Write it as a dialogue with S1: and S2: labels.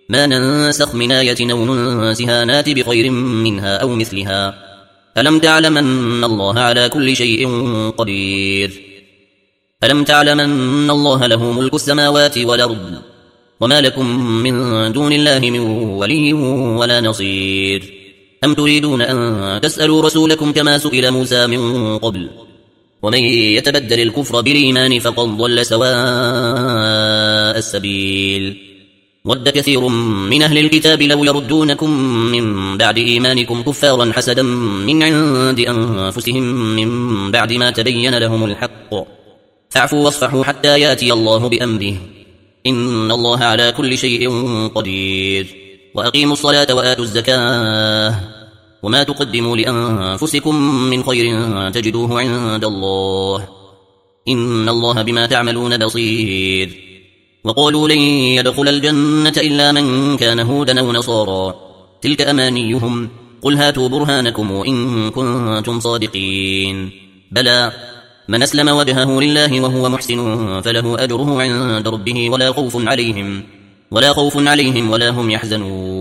S1: ما ننسخ من آية أو ننسها نات بخير منها أو مثلها ألم تعلم أن الله على كل شيء قدير ألم تعلم أن الله له ملك السماوات والأرض وما لكم من دون الله من ولي ولا نصير أم تريدون أن تسألوا رسولكم كما سئل موسى من قبل ومن يتبدل الكفر بالإيمان فقد ضل سواء السبيل ود كثير من أهل الكتاب لو يردونكم من بعد إيمانكم كفارا حسدا من عند أنفسهم من بعد ما تبين لهم الحق فاعفوا واصفحوا حتى يأتي الله بأمره إن الله على كل شيء قدير وأقيموا الصلاة وآتوا الزكاة وما تقدموا لأنفسكم من خير تجدوه عند الله إن الله بما تعملون بصير وقالوا لن يدخل الجنة إلا من كان هودا أو نصارى تلك أمانيهم قل هاتوا برهانكم إن كنتم صادقين بلى من أسلم وجهه لله وهو محسن فله أجره عند ربه ولا خوف عليهم ولا هم يحزنون